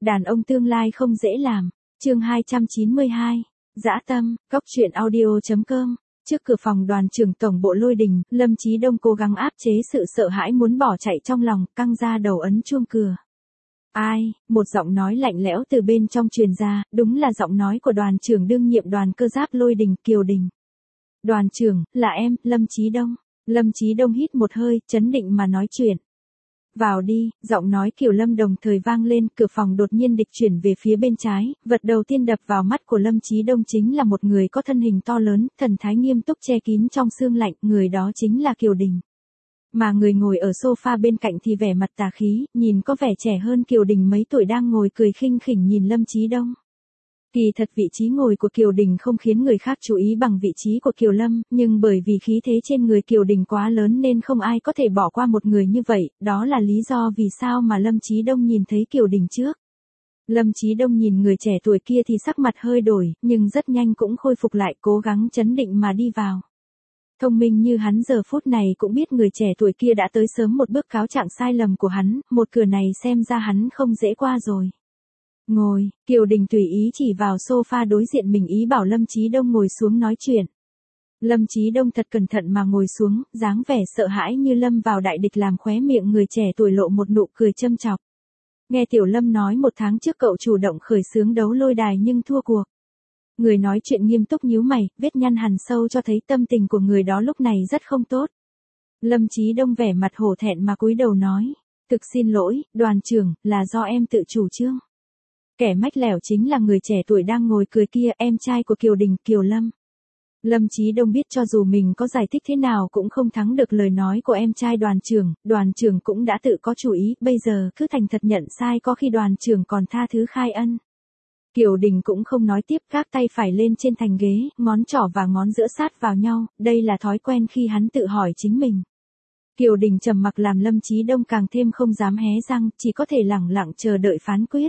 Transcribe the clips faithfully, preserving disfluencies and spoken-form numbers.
Đàn ông tương lai không dễ làm. Chương hai trăm chín mươi hai. Dã tâm, Cóc truyện audio chấm com. Trước cửa phòng Đoàn trưởng tổng bộ Lôi Đình, Lâm Chí Đông cố gắng áp chế sự sợ hãi muốn bỏ chạy trong lòng, căng ra đầu ấn chuông cửa. Ai? Một giọng nói lạnh lẽo từ bên trong truyền ra, đúng là giọng nói của đoàn trưởng đương nhiệm đoàn cơ giáp Lôi Đình, Kiều Đình. Đoàn trưởng, là em, Lâm Chí Đông. Lâm Chí Đông hít một hơi, chấn định mà nói chuyện. Vào đi, giọng nói Kiều Lâm đồng thời vang lên, cửa phòng đột nhiên địch chuyển về phía bên trái, vật đầu tiên đập vào mắt của Lâm Chí Đông chính là một người có thân hình to lớn, thần thái nghiêm túc che kín trong sương lạnh, người đó chính là Kiều Đình. Mà người ngồi ở sofa bên cạnh thì vẻ mặt tà khí, nhìn có vẻ trẻ hơn Kiều Đình mấy tuổi đang ngồi cười khinh khỉnh nhìn Lâm Chí Đông. Kỳ thật vị trí ngồi của Kiều Đình không khiến người khác chú ý bằng vị trí của Kiều Lâm, nhưng bởi vì khí thế trên người Kiều Đình quá lớn nên không ai có thể bỏ qua một người như vậy, đó là lý do vì sao mà Lâm Chí Đông nhìn thấy Kiều Đình trước. Lâm Chí Đông nhìn người trẻ tuổi kia thì sắc mặt hơi đổi, nhưng rất nhanh cũng khôi phục lại, cố gắng chấn định mà đi vào. Thông minh như hắn giờ phút này cũng biết người trẻ tuổi kia đã tới sớm một bước cáo trạng sai lầm của hắn, một cửa này xem ra hắn không dễ qua rồi. Ngồi, Kiều Đình tùy ý chỉ vào sofa đối diện mình, ý bảo Lâm Chí Đông ngồi xuống nói chuyện. Lâm Chí Đông thật cẩn thận mà ngồi xuống, dáng vẻ sợ hãi như lâm vào đại địch làm khóe miệng người trẻ tuổi lộ một nụ cười châm chọc. Nghe Tiểu Lâm nói một tháng trước cậu chủ động khởi xướng đấu lôi đài nhưng thua cuộc. Người nói chuyện nghiêm túc nhíu mày, vết nhăn hằn sâu cho thấy tâm tình của người đó lúc này rất không tốt. Lâm Chí Đông vẻ mặt hổ thẹn mà cúi đầu nói, thực xin lỗi, đoàn trưởng, là do em tự chủ trương. Kẻ mách lẻo chính là người trẻ tuổi đang ngồi cười kia, em trai của Kiều Đình, Kiều Lâm. Lâm Chí Đông biết cho dù mình có giải thích thế nào cũng không thắng được lời nói của em trai đoàn trưởng, đoàn trưởng cũng đã tự có chủ ý, bây giờ cứ thành thật nhận sai, có khi đoàn trưởng còn tha thứ khai ân. Kiều Đình cũng không nói tiếp, gác tay phải lên trên thành ghế, ngón trỏ và ngón giữa sát vào nhau, đây là thói quen khi hắn tự hỏi chính mình. Kiều Đình trầm mặc làm Lâm Chí Đông càng thêm không dám hé răng, chỉ có thể lẳng lặng chờ đợi phán quyết.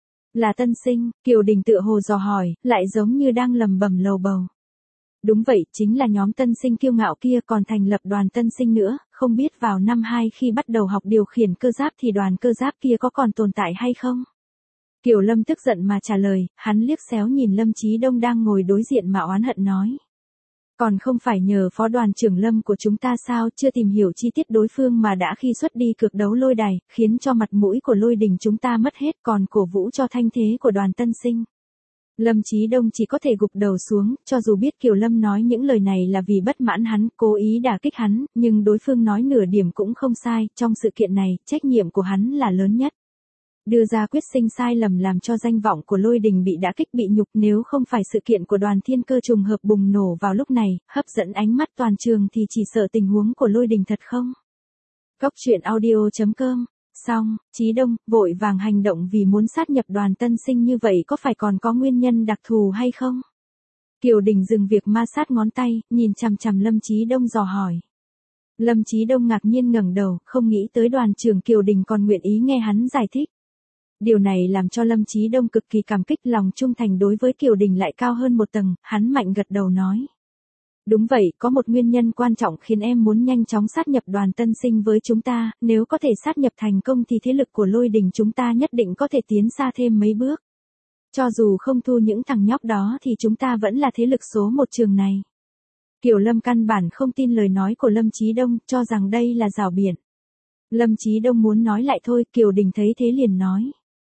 Là tân sinh, Kiều Đình tựa hồ dò hỏi, lại giống như đang lầm bầm lầu bầu. Đúng vậy, chính là nhóm tân sinh kiêu ngạo kia, còn thành lập đoàn tân sinh nữa, không biết vào năm hai khi bắt đầu học điều khiển cơ giáp thì đoàn cơ giáp kia có còn tồn tại hay không? Kiều Lâm tức giận mà trả lời, hắn liếc xéo nhìn Lâm Chí Đông đang ngồi đối diện mà oán hận nói. Còn không phải nhờ phó đoàn trưởng Lâm của chúng ta sao, chưa tìm hiểu chi tiết đối phương mà đã khi xuất đi cược đấu lôi đài, khiến cho mặt mũi của Lôi Đình chúng ta mất hết, còn cổ vũ cho thanh thế của đoàn tân sinh. Lâm Chí Đông chỉ có thể gục đầu xuống, cho dù biết Kiều Lâm nói những lời này là vì bất mãn hắn, cố ý đả kích hắn, nhưng đối phương nói nửa điểm cũng không sai, trong sự kiện này, trách nhiệm của hắn là lớn nhất. Đưa ra quyết sinh sai lầm làm cho danh vọng của Lôi Đình bị đả kích bị nhục, nếu không phải sự kiện của đoàn thiên cơ trùng hợp bùng nổ vào lúc này, hấp dẫn ánh mắt toàn trường thì chỉ sợ tình huống của Lôi Đình thật không. Cóc truyện audio chấm com. Xong, Chí Đông, vội vàng hành động vì muốn sát nhập đoàn tân sinh như vậy có phải còn có nguyên nhân đặc thù hay không? Kiều Đình dừng việc ma sát ngón tay, nhìn chằm chằm Lâm Chí Đông dò hỏi. Lâm Chí Đông ngạc nhiên ngẩng đầu, không nghĩ tới đoàn trưởng Kiều Đình còn nguyện ý nghe hắn giải thích. Điều này làm cho Lâm Chí Đông cực kỳ cảm kích, lòng trung thành đối với Kiều Đình lại cao hơn một tầng, hắn mạnh gật đầu nói. Đúng vậy, có một nguyên nhân quan trọng khiến em muốn nhanh chóng sát nhập đoàn tân sinh với chúng ta, nếu có thể sát nhập thành công thì thế lực của Lôi Đình chúng ta nhất định có thể tiến xa thêm mấy bước. Cho dù không thu những thằng nhóc đó thì chúng ta vẫn là thế lực số một trường này. Kiều Lâm căn bản không tin lời nói của Lâm Chí Đông, cho rằng đây là rào biện. Lâm Chí Đông muốn nói lại thôi, Kiều Đình thấy thế liền nói.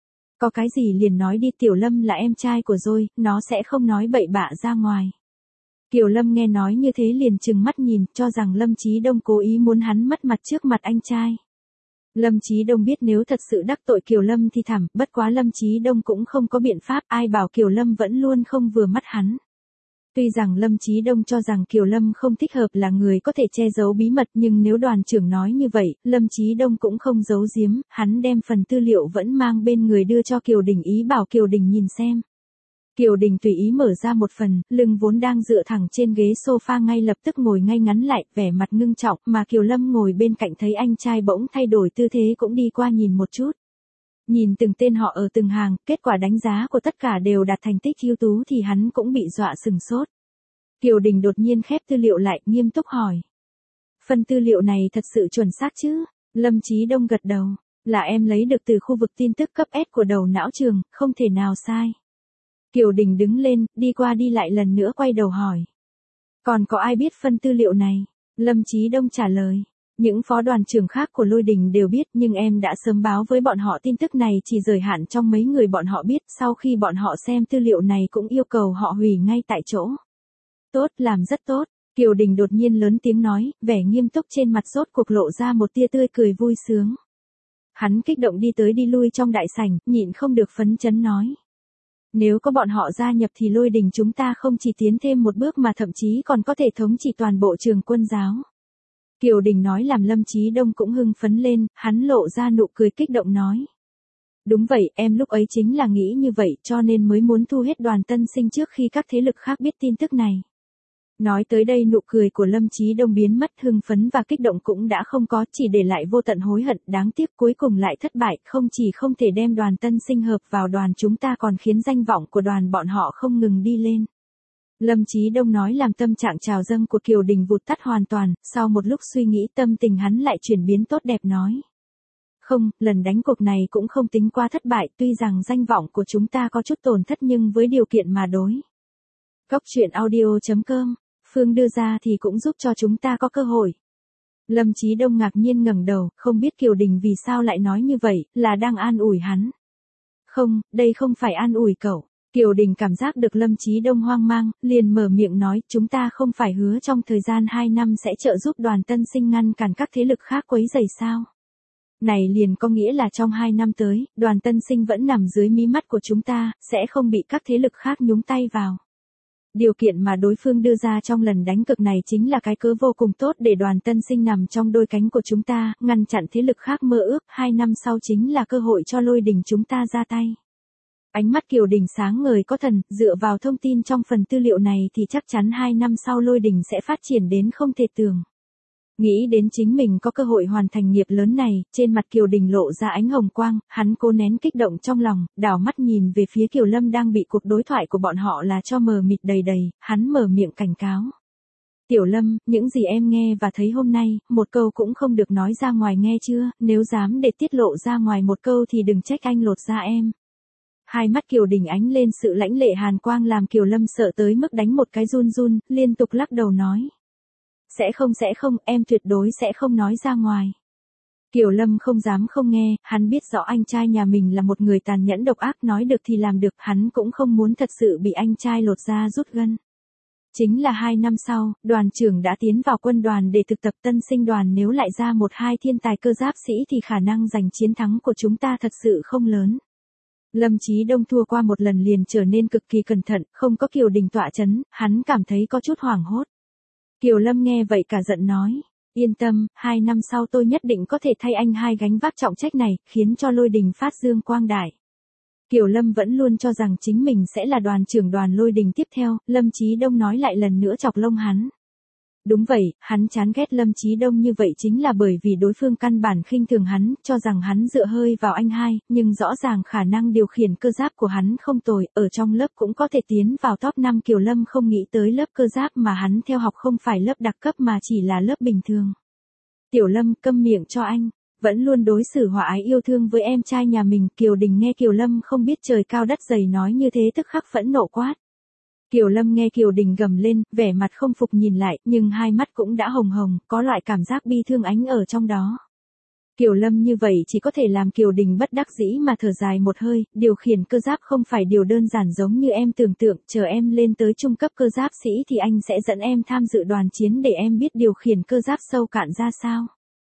Có cái gì liền nói đi, Tiểu Lâm là em trai của Dôi, nó sẽ không nói bậy bạ ra ngoài. Kiều Lâm nghe nói như thế liền trừng mắt nhìn, cho rằng Lâm Chí Đông cố ý muốn hắn mất mặt trước mặt anh trai. Lâm Chí Đông biết nếu thật sự đắc tội Kiều Lâm thì thảm, bất quá Lâm Chí Đông cũng không có biện pháp, ai bảo Kiều Lâm vẫn luôn không vừa mắt hắn. Tuy rằng Lâm Chí Đông cho rằng Kiều Lâm không thích hợp là người có thể che giấu bí mật, nhưng nếu đoàn trưởng nói như vậy, Lâm Chí Đông cũng không giấu giếm, hắn đem phần tư liệu vẫn mang bên người đưa cho Kiều Đình, ý bảo Kiều Đình nhìn xem. Kiều Đình tùy ý mở ra một phần, lưng vốn đang dựa thẳng trên ghế sofa ngay lập tức ngồi ngay ngắn lại, vẻ mặt ngưng trọng, mà Kiều Lâm ngồi bên cạnh thấy anh trai bỗng thay đổi tư thế cũng đi qua nhìn một chút. Nhìn từng tên họ ở từng hàng, kết quả đánh giá của tất cả đều đạt thành tích ưu tú thì hắn cũng bị dọa sừng sốt. Kiều Đình đột nhiên khép tư liệu lại, nghiêm túc hỏi. Phần tư liệu này thật sự chuẩn xác chứ? Lâm Chí Đông gật đầu. Là em lấy được từ khu vực tin tức cấp S của đầu não trường, không thể nào sai. Kiều Đình đứng lên, đi qua đi lại lần nữa quay đầu hỏi. Còn có ai biết phân tư liệu này? Lâm Chí Đông trả lời. Những phó đoàn trưởng khác của Lôi Đình đều biết, nhưng em đã sớm báo với bọn họ tin tức này chỉ giới hạn trong mấy người bọn họ biết, sau khi bọn họ xem tư liệu này cũng yêu cầu họ hủy ngay tại chỗ. Tốt, làm rất tốt. Kiều Đình đột nhiên lớn tiếng nói, vẻ nghiêm túc trên mặt rốt cuộc lộ ra một tia tươi cười vui sướng. Hắn kích động đi tới đi lui trong đại sảnh, nhịn không được phấn chấn nói. Nếu có bọn họ gia nhập thì Lôi Đình chúng ta không chỉ tiến thêm một bước mà thậm chí còn có thể thống trị toàn bộ trường quân giáo. Kiều Đình nói làm Lâm Chí Đông cũng hưng phấn lên, hắn lộ ra nụ cười kích động nói. Đúng vậy, em lúc ấy chính là nghĩ như vậy cho nên mới muốn thu hết đoàn tân sinh trước khi các thế lực khác biết tin tức này. Nói tới đây nụ cười của Lâm Chí Đông biến mất, hưng phấn và kích động cũng đã không có, chỉ để lại vô tận hối hận, đáng tiếc cuối cùng lại thất bại, không chỉ không thể đem đoàn tân sinh hợp vào đoàn chúng ta còn khiến danh vọng của đoàn bọn họ không ngừng đi lên. Lâm Chí Đông nói làm tâm trạng trào dâng của Kiều Đình vụt tắt hoàn toàn, sau một lúc suy nghĩ tâm tình hắn lại chuyển biến tốt đẹp nói. Không, lần đánh cuộc này cũng không tính qua thất bại, tuy rằng danh vọng của chúng ta có chút tổn thất nhưng với điều kiện mà đối. Góc truyện audio chấm com, Phương đưa ra thì cũng giúp cho chúng ta có cơ hội. Lâm Chí Đông ngạc nhiên ngẩng đầu, không biết Kiều Đình vì sao lại nói như vậy, là đang an ủi hắn. Không, đây không phải an ủi cậu. Kiều Đình cảm giác được Lâm Chí Đông hoang mang, liền mở miệng nói, chúng ta không phải hứa trong thời gian hai năm sẽ trợ giúp đoàn tân sinh ngăn cản các thế lực khác quấy rầy sao? Này liền có nghĩa là trong hai năm tới, đoàn tân sinh vẫn nằm dưới mí mắt của chúng ta, sẽ không bị các thế lực khác nhúng tay vào. Điều kiện mà đối phương đưa ra trong lần đánh cược này chính là cái cớ vô cùng tốt để đoàn tân sinh nằm trong đôi cánh của chúng ta, ngăn chặn thế lực khác mơ ước, hai năm sau chính là cơ hội cho Lôi Đình chúng ta ra tay. Ánh mắt Kiều Đình sáng ngời có thần, dựa vào thông tin trong phần tư liệu này thì chắc chắn hai năm sau Lôi Đình sẽ phát triển đến không thể tưởng. Nghĩ đến chính mình có cơ hội hoàn thành nghiệp lớn này, trên mặt Kiều Đình lộ ra ánh hồng quang, hắn cố nén kích động trong lòng, đảo mắt nhìn về phía Kiều Lâm đang bị cuộc đối thoại của bọn họ là cho mờ mịt đầy đầy, hắn mở miệng cảnh cáo. Tiểu Lâm, những gì em nghe và thấy hôm nay, một câu cũng không được nói ra ngoài nghe chưa, nếu dám để tiết lộ ra ngoài một câu thì đừng trách anh lột da em. Hai mắt Kiều Đình ánh lên sự lãnh lệ hàn quang làm Kiều Lâm sợ tới mức đánh một cái run run, liên tục lắc đầu nói. Sẽ không sẽ không, em tuyệt đối sẽ không nói ra ngoài. Kiều Lâm không dám không nghe, hắn biết rõ anh trai nhà mình là một người tàn nhẫn độc ác, nói được thì làm được, hắn cũng không muốn thật sự bị anh trai lột da rút gân. Chính là hai năm sau, đoàn trưởng đã tiến vào quân đoàn để thực tập tân sinh đoàn, nếu lại ra một hai thiên tài cơ giáp sĩ thì khả năng giành chiến thắng của chúng ta thật sự không lớn. Lâm Chí Đông thua qua một lần liền trở nên cực kỳ cẩn thận, không có Kiều Đình tọa chấn, hắn cảm thấy có chút hoảng hốt. Kiều Lâm nghe vậy cả giận nói, yên tâm, hai năm sau tôi nhất định có thể thay anh hai gánh vác trọng trách này, khiến cho Lôi Đình phát dương quang đại. Kiều Lâm vẫn luôn cho rằng chính mình sẽ là đoàn trưởng đoàn Lôi Đình tiếp theo, Lâm Chí Đông nói lại lần nữa chọc lông hắn. Đúng vậy, hắn chán ghét Lâm Chí Đông như vậy chính là bởi vì đối phương căn bản khinh thường hắn, cho rằng hắn dựa hơi vào anh hai, nhưng rõ ràng khả năng điều khiển cơ giáp của hắn không tồi, ở trong lớp cũng có thể tiến vào top năm. Kiều Lâm không nghĩ tới lớp cơ giáp mà hắn theo học không phải lớp đặc cấp mà chỉ là lớp bình thường. Tiểu Lâm, câm miệng cho anh, vẫn luôn đối xử hòa ái yêu thương với em trai nhà mình. Kiều Đình nghe Kiều Lâm không biết trời cao đất dày nói như thế tức khắc phẫn nộ quát. Kiều Lâm nghe Kiều Đình gầm lên, vẻ mặt không phục nhìn lại, nhưng hai mắt cũng đã hồng hồng, có loại cảm giác bi thương ánh ở trong đó. Kiều Lâm như vậy chỉ có thể làm Kiều Đình bất đắc dĩ mà thở dài một hơi, điều khiển cơ giáp không phải điều đơn giản giống như em tưởng tượng, chờ em lên tới trung cấp cơ giáp sĩ thì anh sẽ dẫn em tham dự đoàn chiến để em biết điều khiển cơ giáp sâu cạn ra sao.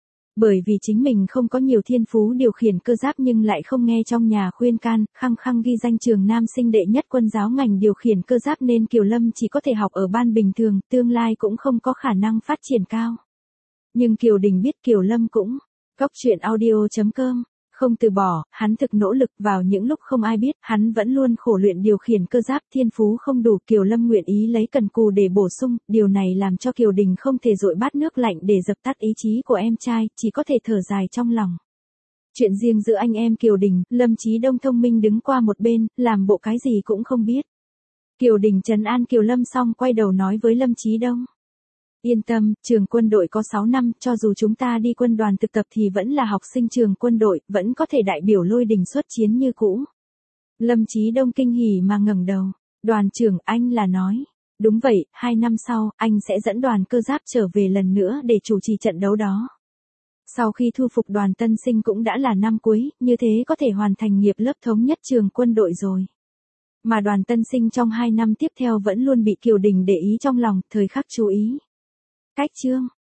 Bởi vì chính mình không có nhiều thiên phú điều khiển cơ giáp nhưng lại không nghe trong nhà khuyên can, khăng khăng ghi danh trường nam sinh đệ nhất quân giáo ngành điều khiển cơ giáp nên Kiều Lâm chỉ có thể học ở ban bình thường, tương lai cũng không có khả năng phát triển cao. Nhưng Kiều Đình biết Kiều Lâm cũng, góc truyện audio chấm com, không từ bỏ, hắn thực nỗ lực, vào những lúc không ai biết, hắn vẫn luôn khổ luyện điều khiển cơ giáp, thiên phú không đủ, Kiều Lâm nguyện ý lấy cần cù để bổ sung, điều này làm cho Kiều Đình không thể dội bát nước lạnh để dập tắt ý chí của em trai, chỉ có thể thở dài trong lòng. Chuyện riêng giữa anh em Kiều Đình, Lâm Chí Đông thông minh đứng qua một bên, làm bộ cái gì cũng không biết. Kiều Đình trấn an Kiều Lâm xong quay đầu nói với Lâm Chí Đông. Yên tâm, trường quân đội có sáu năm, cho dù chúng ta đi quân đoàn thực tập thì vẫn là học sinh trường quân đội, vẫn có thể đại biểu Lôi Đình xuất chiến như cũ. Lâm Chí Đông kinh hỉ mà ngẩng đầu. Đoàn trưởng, anh là nói. Đúng vậy, hai năm sau, anh sẽ dẫn đoàn cơ giáp trở về lần nữa để chủ trì trận đấu đó. Sau khi thu phục đoàn tân sinh cũng đã là năm cuối, như thế có thể hoàn thành nghiệp lớp thống nhất trường quân đội rồi. Mà đoàn tân sinh trong hai năm tiếp theo vẫn luôn bị Kiều Đình để ý trong lòng, thời khắc chú ý. Cách chương.